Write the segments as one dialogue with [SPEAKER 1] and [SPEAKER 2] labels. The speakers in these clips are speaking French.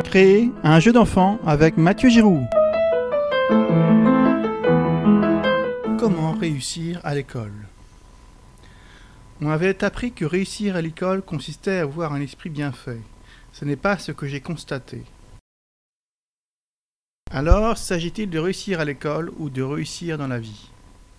[SPEAKER 1] Créer un jeu d'enfant avec Mathieu Giroux. Comment réussir à l'école? On m'avait appris que réussir à l'école consistait à avoir un esprit bien fait. Ce n'est pas ce que j'ai constaté. Alors, s'agit-il de réussir à l'école ou de réussir dans la vie?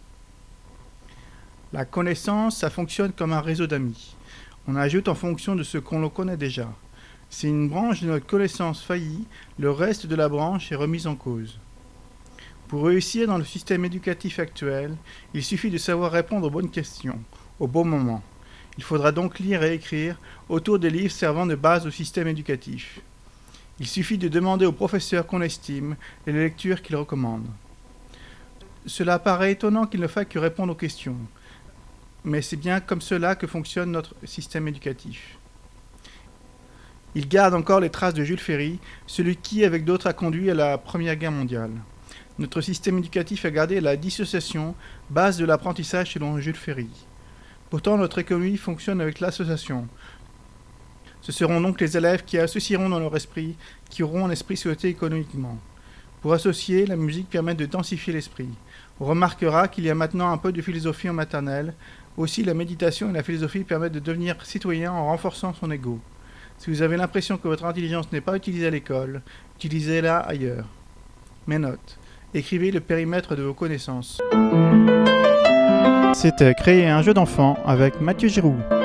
[SPEAKER 1] La connaissance, ça fonctionne comme un réseau d'amis. On ajoute en fonction de ce qu'on connaît déjà. Si une branche de notre connaissance faillit, le reste de la branche est remis en cause. Pour réussir dans le système éducatif actuel, il suffit de savoir répondre aux bonnes questions, au bon moment. Il faudra donc lire et écrire autour des livres servant de base au système éducatif. Il suffit de demander au professeur qu'on estime les lectures qu'il recommande. Cela paraît étonnant qu'il ne faille que répondre aux questions, mais c'est bien comme cela que fonctionne notre système éducatif. Il garde encore les traces de Jules Ferry, celui qui, avec d'autres, a conduit à la Première Guerre mondiale. Notre système éducatif a gardé la dissociation, base de l'apprentissage selon Jules Ferry. Pourtant, notre économie fonctionne avec l'association. Ce seront donc les élèves qui associeront dans leur esprit, qui auront un esprit souhaité économiquement. Pour associer, la musique permet de densifier l'esprit. On remarquera qu'il y a maintenant un peu de philosophie en maternelle. Aussi, la méditation et la philosophie permettent de devenir citoyen en renforçant son ego. Si vous avez l'impression que votre intelligence n'est pas utilisée à l'école, utilisez-la ailleurs. Mes notes. Écrivez le périmètre de vos connaissances. C'était Créer un jeu d'enfant avec Mathieu Giroux.